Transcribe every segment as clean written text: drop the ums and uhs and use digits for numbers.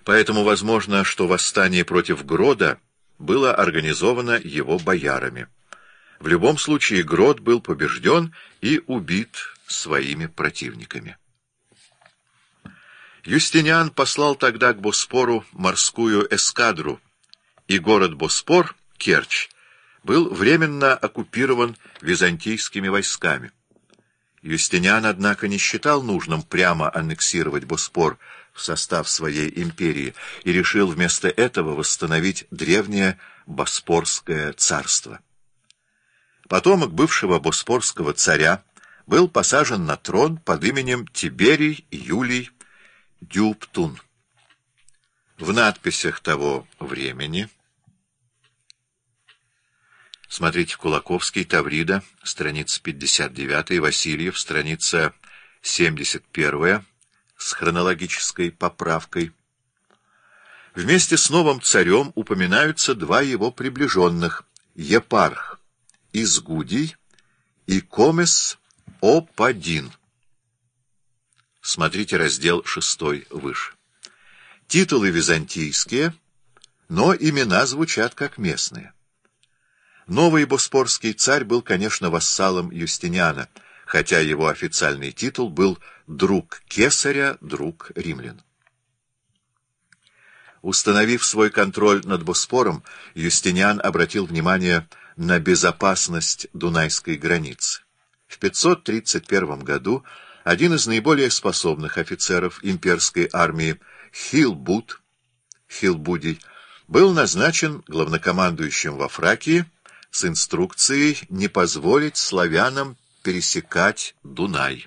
Поэтому возможно, что восстание против Грода было организовано его боярами. В любом случае Грод был побежден и убит своими противниками. Юстиниан послал тогда к Боспору морскую эскадру, и город Боспор, Керчь, был временно оккупирован византийскими войсками. Юстиниан, однако, не считал нужным прямо аннексировать Боспор в состав своей империи и решил вместо этого восстановить древнее Боспорское царство. Потомок бывшего боспорского царя был посажен на трон под именем Тиберий Юлий Дюптун. В надписях того времени, смотрите Кулаковский, Таврида, страница 59, Васильев, страница 71, с хронологической поправкой. Вместе с новым царем упоминаются два его приближенных — Епарх Изгудий и Комес Опадин. Смотрите раздел 6 выше. Титулы византийские, но имена звучат как местные. Новый боспорский царь был, конечно, вассалом Юстиниана, хотя его официальный титул был «друг кесаря, друг римлян». Установив свой контроль над Боспором, Юстиниан обратил внимание на безопасность Дунайской границы. В 531 году один из наиболее способных офицеров имперской армии Хилбудий был назначен главнокомандующим во Фракии с инструкцией не позволить славянам пересекать Дунай.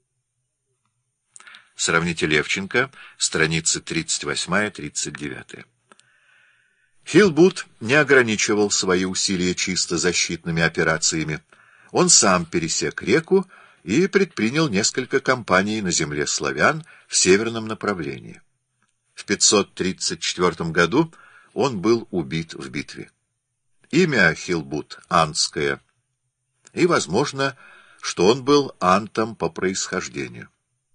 Сравните Левченко, страницы 38-39. Хилбуд не ограничивал свои усилия чисто защитными операциями. Он сам пересек реку и предпринял несколько кампаний на земле славян в северном направлении. В 534 году он был убит в битве. Имя Хилбуд — Антское, и возможно, что он был антом по происхождению.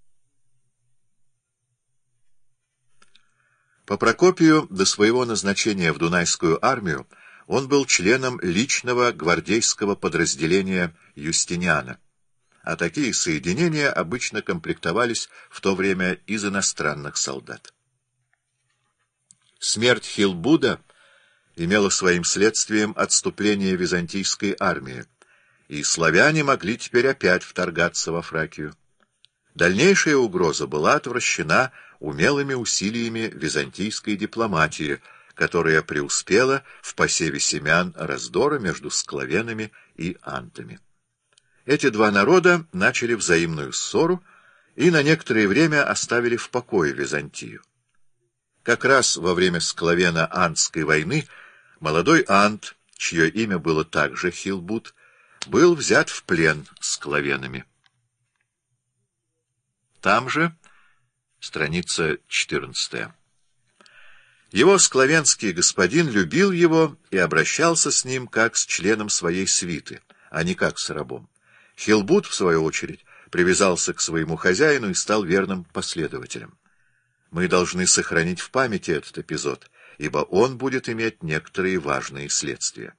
По Прокопию до своего назначения в Дунайскую армию он был членом личного гвардейского подразделения Юстиниана, а такие соединения обычно комплектовались в то время из иностранных солдат. Смерть Хилбуда имела своим следствием отступление византийской армии, и славяне могли теперь опять вторгаться во Фракию. Дальнейшая угроза была отвращена умелыми усилиями византийской дипломатии, которая преуспела в посеве семян раздора между склавенами и антами. Эти два народа начали взаимную ссору и на некоторое время оставили в покое Византию. Как раз во время склавено-антской войны молодой ант, чье имя было также Хилбуд, был взят в плен склавенами. Там же страница 14. Его склавенский господин любил его и обращался с ним как с членом своей свиты, а не как с рабом. Хилбуд, в свою очередь, привязался к своему хозяину и стал верным последователем. Мы должны сохранить в памяти этот эпизод, ибо он будет иметь некоторые важные следствия.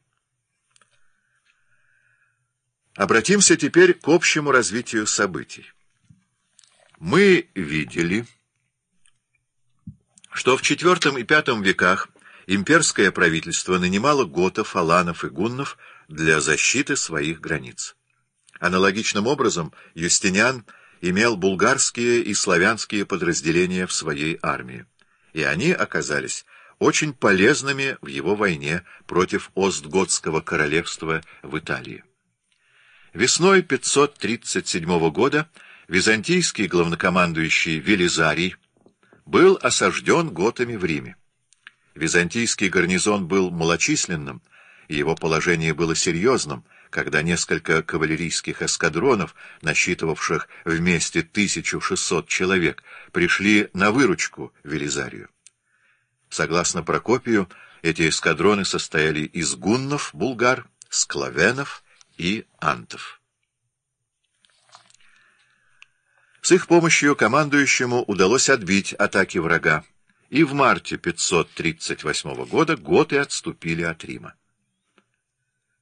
Обратимся теперь к общему развитию событий. Мы видели, что в IV и V веках имперское правительство нанимало готов, аланов и гуннов для защиты своих границ. Аналогичным образом Юстиниан имел булгарские и славянские подразделения в своей армии, и они оказались очень полезными в его войне против Остготского королевства в Италии. Весной 537 года византийский главнокомандующий Велизарий был осажден готами в Риме. Византийский гарнизон был малочисленным, и его положение было серьезным, когда несколько кавалерийских эскадронов, насчитывавших вместе 1600 человек, пришли на выручку Велизарию. Согласно Прокопию, эти эскадроны состояли из гуннов, булгар, склавенов и антов. С их помощью командующему удалось отбить атаки врага, и в марте 538 года готы отступили от Рима.